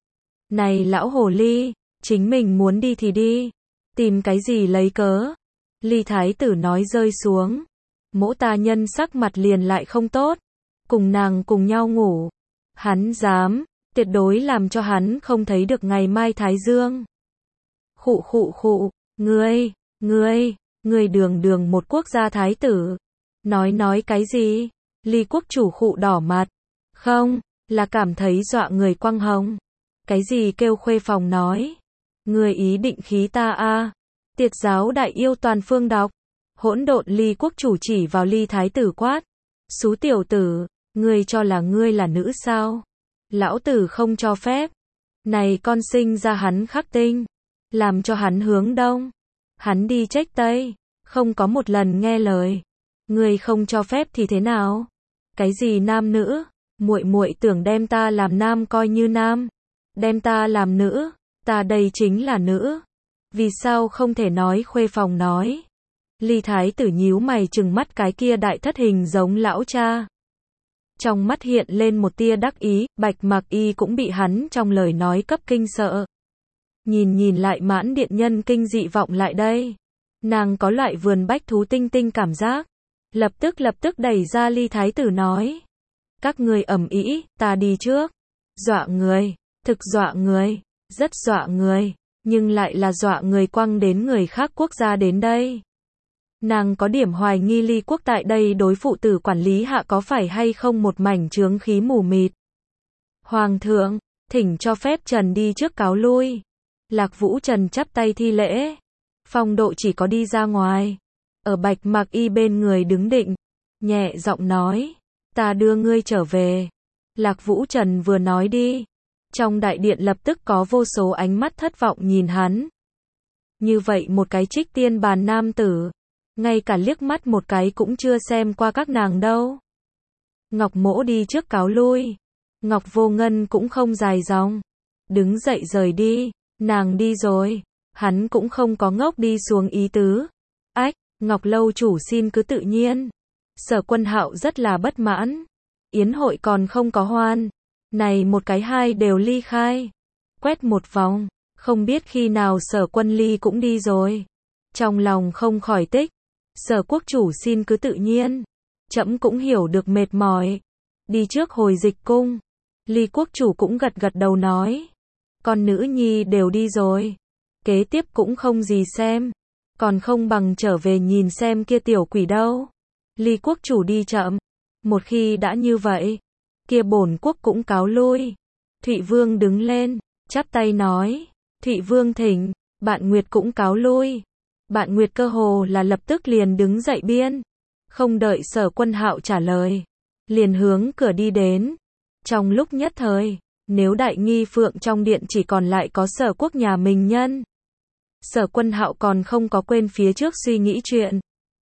Này lão hồ ly, chính mình muốn đi thì đi, tìm cái gì lấy cớ. Ly thái tử nói rơi xuống, mỗ ta nhân sắc mặt liền lại không tốt, cùng nàng cùng nhau ngủ, hắn dám, tuyệt đối làm cho hắn không thấy được ngày mai thái dương. Khụ khụ khụ, ngươi, ngươi, ngươi đường đường một quốc gia thái tử, nói nói cái gì? Ly quốc chủ khụ đỏ mặt, không, là cảm thấy dọa người quăng hồng. Cái gì kêu khuê phòng nói, ngươi ý định khí ta a? Tiệt giáo đại yêu toàn phương đọc. Hỗn độn. Ly quốc chủ chỉ vào Ly thái tử quát, xú tiểu tử, ngươi cho là ngươi là nữ sao? Lão tử không cho phép. Này con sinh ra hắn khắc tinh, làm cho hắn hướng đông, hắn đi trách tây, không có một lần nghe lời. Ngươi không cho phép thì thế nào? Cái gì nam nữ? Muội muội tưởng đem ta làm nam coi như nam, đem ta làm nữ, ta đây chính là nữ. Vì sao không thể nói khuê phòng nói? Ly thái tử nhíu mày trừng mắt cái kia đại thất hình giống lão cha. Trong mắt hiện lên một tia đắc ý, Bạch Mặc Y cũng bị hắn trong lời nói cấp kinh sợ. Nhìn nhìn lại mãn điện nhân kinh dị vọng lại đây. Nàng có loại vườn bách thú tinh tinh cảm giác. Lập tức lập tức đẩy ra Ly thái tử nói, các ngươi ầm ĩ, ta đi trước. Dọa người, thực dọa người, rất dọa người, nhưng lại là dọa người quăng đến người khác quốc gia đến đây. Nàng có điểm hoài nghi Ly quốc tại đây đối phụ tử quản lý hạ có phải hay không một mảnh chướng khí mù mịt. Hoàng thượng, thỉnh cho phép Trần đi trước cáo lui. Lạc Vũ Trần chắp tay thi lễ. Phong Độ chỉ có đi ra ngoài, ở Bạch Mặc Y bên người đứng định, nhẹ giọng nói, ta đưa ngươi trở về. Lạc Vũ Trần vừa nói đi, trong đại điện lập tức có vô số ánh mắt thất vọng nhìn hắn. Như vậy một cái trích tiên bàn nam tử, ngay cả liếc mắt một cái cũng chưa xem qua các nàng đâu. Ngọc Mỗ đi trước cáo lui. Ngọc Vô Ngân cũng không dài dòng, đứng dậy rời đi. Nàng đi rồi, hắn cũng không có ngốc đi xuống ý tứ. Ách, Ngọc lâu chủ xin cứ tự nhiên. Sở Quân Hạo rất là bất mãn. Yến hội còn không có hoan, này một cái hai đều ly khai. Quét một vòng, không biết khi nào Sở Quân Ly cũng đi rồi. Trong lòng không khỏi tích, Sở quốc chủ xin cứ tự nhiên. Trẫm cũng hiểu được mệt mỏi, đi trước hồi dịch cung. Ly quốc chủ cũng gật gật đầu nói, con nữ nhi đều đi rồi, kế tiếp cũng không gì xem, còn không bằng trở về nhìn xem kia tiểu quỷ đâu. Ly quốc chủ đi chậm, một khi đã như vậy, kia bổn quốc cũng cáo lui. Thụy Vương đứng lên, chắp tay nói, Thụy Vương thỉnh. Bạn Nguyệt cũng cáo lui. Bạn Nguyệt cơ hồ là lập tức liền đứng dậy biên, không đợi Sở Quân Hạo trả lời, liền hướng cửa đi đến. Trong lúc nhất thời, nếu đại nghi phượng trong điện chỉ còn lại có Sở quốc nhà mình nhân, Sở Quân Hạo còn không có quên phía trước suy nghĩ chuyện.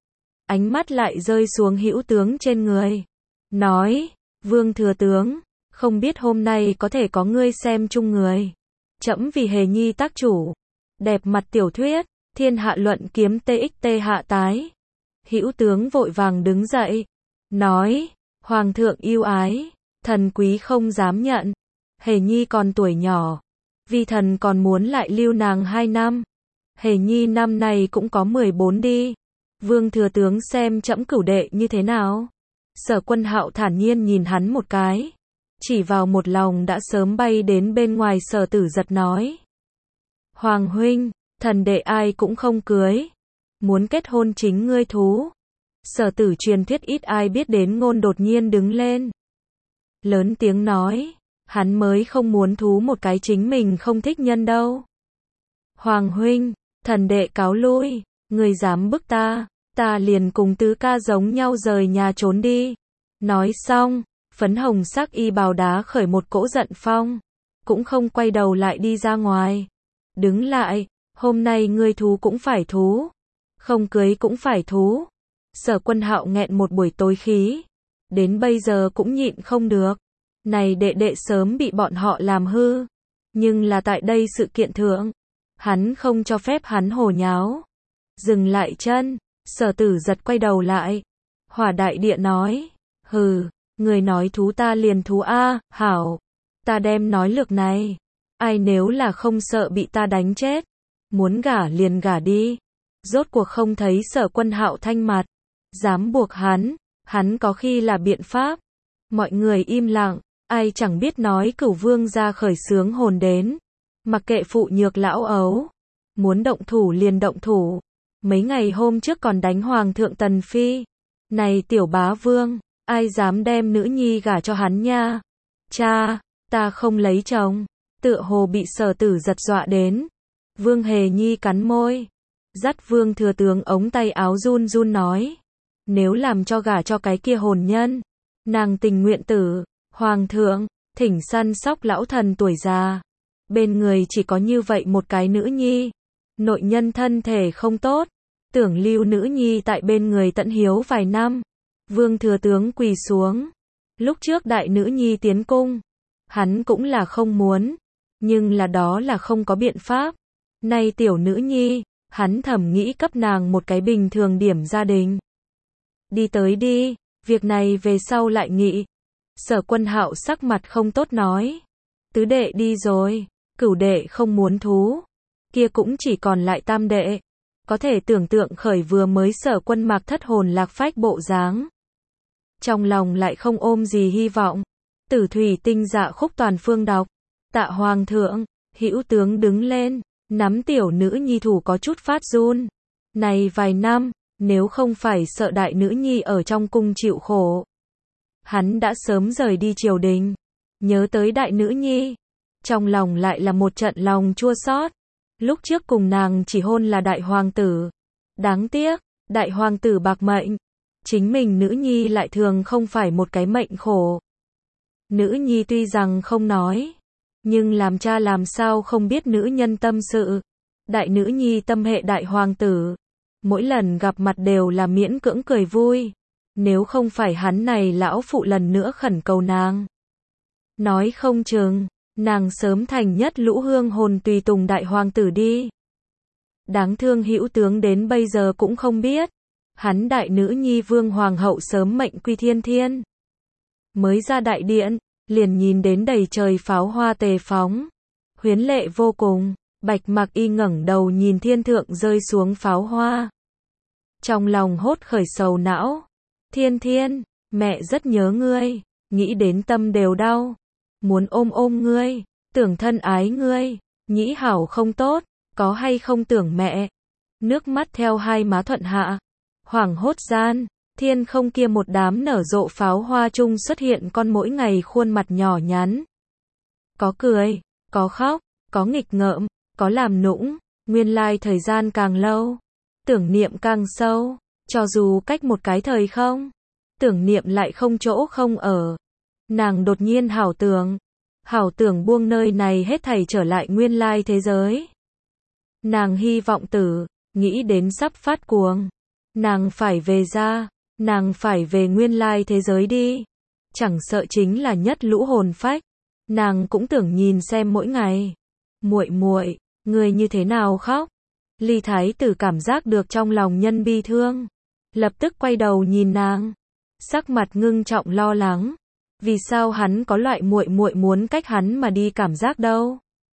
Ánh mắt lại rơi xuống Hữu tướng trên người, nói, Vương thừa tướng, không biết hôm nay có thể có ngươi xem chung người. Trẫm vì hề nhi tác chủ, đẹp mặt tiểu thuyết, thiên hạ luận kiếm txt hạ tái. Hữu tướng vội vàng đứng dậy, nói, Hoàng thượng yêu ái, thần quý không dám nhận. Hề Nhi còn tuổi nhỏ, vi thần còn muốn lại lưu nàng hai năm. Hề Nhi năm nay cũng có mười bốn đi. Vương thừa tướng xem trẫm cửu đệ như thế nào? Sở Quân Hạo thản nhiên nhìn hắn một cái, chỉ vào một lòng đã sớm bay đến bên ngoài Sở Tử Giật nói. Hoàng huynh, thần đệ ai cũng không cưới, muốn kết hôn chính ngươi thú. Sở Tử truyền thuyết ít ai biết đến ngôn đột nhiên đứng lên, lớn tiếng nói, hắn mới không muốn thú một cái chính mình không thích nhân đâu. Hoàng huynh, thần đệ cáo lui, ngươi dám bức ta, ta liền cùng tứ ca giống nhau rời nhà trốn đi. Nói xong, phấn hồng sắc y bào đá khởi một cỗ giận phong, cũng không quay đầu lại đi ra ngoài. Đứng lại, hôm nay ngươi thú cũng phải thú, không cưới cũng phải thú. Sở Quân Hạo nghẹn một buổi tối khí, đến bây giờ cũng nhịn không được. Này đệ đệ sớm bị bọn họ làm hư, nhưng là tại đây sự kiện thượng, hắn không cho phép hắn hồ nháo. Dừng lại chân, Sở Tử Giật quay đầu lại. Hỏa Đại Địa nói, hừ, người nói thú ta liền thú a, hảo, ta đem nói lược này. Ai nếu là không sợ bị ta đánh chết, muốn gả liền gả đi. Rốt cuộc không thấy Sở Quân Hạo thanh mặt, dám buộc hắn, hắn có khi là biện pháp. Mọi người im lặng, ai chẳng biết nói Cửu Vương ra khởi sướng hồn đến. Mặc kệ phụ nhược lão ấu, muốn động thủ liền động thủ. Mấy ngày hôm trước còn đánh Hoàng thượng Tần Phi. Này tiểu bá vương, ai dám đem nữ nhi gả cho hắn nha? Cha, ta không lấy chồng. Tựa hồ bị Sở Tử Giật dọa đến. Vương Hề Nhi cắn môi, dắt Vương thừa tướng ống tay áo run run nói, nếu làm cho gả cho cái kia hồn nhân, nàng tình nguyện tử. Hoàng thượng, thỉnh săn sóc lão thần tuổi già, bên người chỉ có như vậy một cái nữ nhi, nội nhân thân thể không tốt, tưởng lưu nữ nhi tại bên người tận hiếu vài năm. Vương thừa tướng quỳ xuống. Lúc trước đại nữ nhi tiến cung, hắn cũng là không muốn, nhưng là đó là không có biện pháp. Nay tiểu nữ nhi, hắn thầm nghĩ cấp nàng một cái bình thường điểm gia đình. Đi tới đi, việc này về sau lại nghị. Sở Quân Hạo sắc mặt không tốt nói, tứ đệ đi rồi, cửu đệ không muốn thú, kia cũng chỉ còn lại tam đệ. Có thể tưởng tượng khởi vừa mới Sở Quân Mạc thất hồn lạc phách bộ dáng, trong lòng lại không ôm gì hy vọng. Tử thủy tinh dạ khúc toàn phương đọc. Tạ Hoàng thượng, hữu tướng đứng lên, nắm tiểu nữ nhi thủ có chút phát run. Này vài năm, nếu không phải sợ đại nữ nhi ở trong cung chịu khổ, hắn đã sớm rời đi triều đình. Nhớ tới đại nữ nhi, trong lòng lại là một trận lòng chua xót. Lúc trước cùng nàng chỉ hôn là đại hoàng tử, đáng tiếc, đại hoàng tử bạc mệnh, chính mình nữ nhi lại thường không phải một cái mệnh khổ. Nữ nhi tuy rằng không nói, nhưng làm cha làm sao không biết nữ nhân tâm sự. Đại nữ nhi tâm hệ đại hoàng tử, mỗi lần gặp mặt đều là miễn cưỡng cười vui. Nếu không phải hắn này lão phụ lần nữa khẩn cầu nàng, nói không chừng nàng sớm thành nhất lũ hương hồn tùy tùng đại hoàng tử đi. Đáng thương hữu tướng đến bây giờ cũng không biết, hắn đại nữ nhi Vương Hoàng hậu sớm mệnh quy thiên thiên. Mới ra đại điện, liền nhìn đến đầy trời pháo hoa tề phóng, huyến lệ vô cùng. Bạch Mặc Y ngẩng đầu nhìn thiên thượng rơi xuống pháo hoa, trong lòng hốt khởi sầu não. Thiên Thiên, mẹ rất nhớ ngươi, nghĩ đến tâm đều đau, muốn ôm ôm ngươi, tưởng thân ái ngươi, nhĩ hảo không tốt, có hay không tưởng mẹ. Nước mắt theo hai má thuận hạ, hoảng hốt gian, thiên không kia một đám nở rộ pháo hoa chung xuất hiện con mỗi ngày khuôn mặt nhỏ nhắn. Có cười, có khóc, có nghịch ngợm, có làm nũng, nguyên lai thời gian càng lâu, tưởng niệm càng sâu. Cho dù cách một cái thời không, tưởng niệm lại không chỗ không ở. Nàng đột nhiên hảo tưởng, hảo tưởng buông nơi này hết thảy trở lại nguyên lai thế giới. Nàng hy vọng tử, nghĩ đến sắp phát cuồng. Nàng phải về ra, nàng phải về nguyên lai thế giới đi. Chẳng sợ chính là nhất lũ hồn phách, nàng cũng tưởng nhìn xem mỗi ngày. Muội muội, người như thế nào khóc? Ly Thái tử cảm giác được trong lòng nhân bi thương, lập tức quay đầu nhìn nàng, sắc mặt ngưng trọng lo lắng. Vì sao hắn có loại muội muội muốn cách hắn mà đi cảm giác đâu?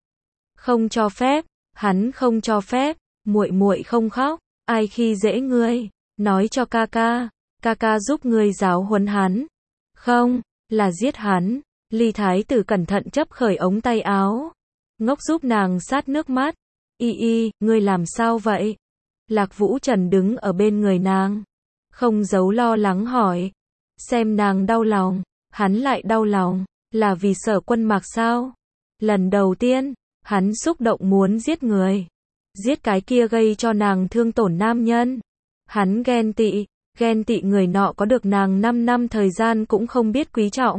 Không cho phép, hắn không cho phép, muội muội không khóc, ai khi dễ ngươi, nói cho ca ca, ca ca giúp ngươi giáo huấn hắn. Không, là giết hắn. Ly thái tử cẩn thận chấp khởi ống tay áo, ngốc giúp nàng sát nước mắt. Y y, ngươi làm sao vậy? Lạc Vũ Trần đứng ở bên người nàng, không giấu lo lắng hỏi. Xem nàng đau lòng, hắn lại đau lòng, là vì Sở Quân Mạc sao? Lần đầu tiên, hắn xúc động muốn giết người, giết cái kia gây cho nàng thương tổn nam nhân. Hắn ghen tị, ghen tị người nọ có được nàng năm năm thời gian cũng không biết quý trọng.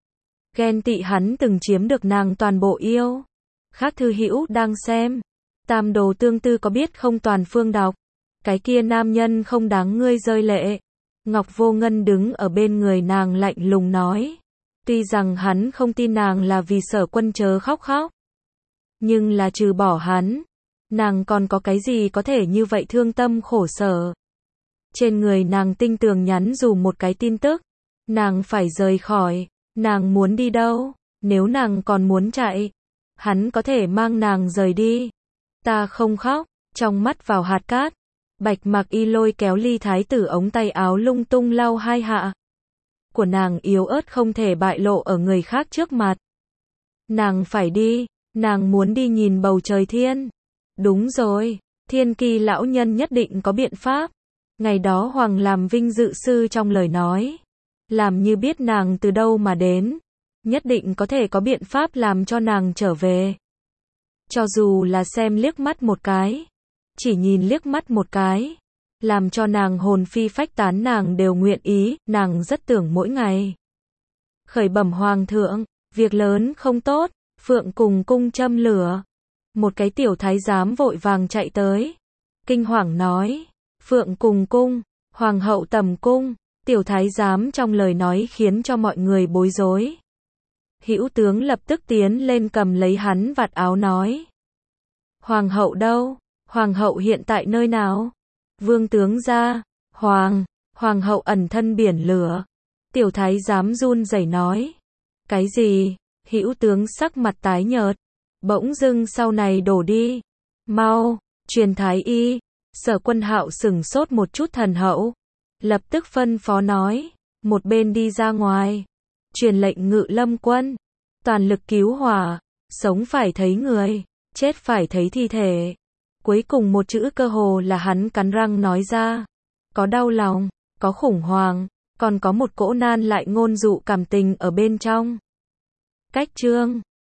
Ghen tị hắn từng chiếm được nàng toàn bộ yêu. Khác thư hữu đang xem, Tam Đồ Tương Tư có biết không toàn phương đọc, cái kia nam nhân không đáng ngươi rơi lệ. Ngọc Vô Ngân đứng ở bên người nàng lạnh lùng nói, tuy rằng hắn không tin nàng là vì Sở Quân chớ khóc khóc, nhưng là trừ bỏ hắn, nàng còn có cái gì có thể như vậy thương tâm khổ sở. Trên người nàng tinh tường nhắn dù một cái tin tức, nàng phải rời khỏi. Nàng muốn đi đâu? Nếu nàng còn muốn chạy, hắn có thể mang nàng rời đi. Ta không khóc, trong mắt vào hạt cát. Bạch Mạc Y lôi kéo Ly thái tử ống tay áo lung tung lau hai hạ. Của nàng yếu ớt không thể bại lộ ở người khác trước mặt. Nàng phải đi, nàng muốn đi nhìn bầu trời thiên. Đúng rồi, Thiên Kỳ lão nhân nhất định có biện pháp. Ngày đó Hoàng làm vinh dự sư trong lời nói, làm như biết nàng từ đâu mà đến, nhất định có thể có biện pháp làm cho nàng trở về. Cho dù là xem liếc mắt một cái, chỉ nhìn liếc mắt một cái, làm cho nàng hồn phi phách tán nàng đều nguyện ý, nàng rất tưởng mỗi ngày. Khởi bẩm Hoàng thượng, việc lớn không tốt, Phượng cùng cung châm lửa. Một cái tiểu thái giám vội vàng chạy tới, kinh hoàng nói, Phượng cùng cung, Hoàng hậu tầm cung. Tiểu thái giám trong lời nói khiến cho mọi người bối rối. Hữu tướng lập tức tiến lên cầm lấy hắn vạt áo nói, Hoàng hậu đâu? Hoàng hậu hiện tại nơi nào? Vương tướng ra, Hoàng, Hoàng hậu ẩn thân biển lửa. Tiểu thái giám run rẩy nói, cái gì? Hữu tướng sắc mặt tái nhợt, bỗng dưng sau này đổ đi. Mau, truyền thái y. Sở Quân Hạo sửng sốt một chút thần hậu, lập tức phân phó nói, một bên đi ra ngoài, truyền lệnh Ngự Lâm quân, toàn lực cứu hỏa, sống phải thấy người, chết phải thấy thi thể. Cuối cùng một chữ cơ hồ là hắn cắn răng nói ra, có đau lòng, có khủng hoảng, còn có một cỗ nan lại ngôn dụ cảm tình ở bên trong. Cách chương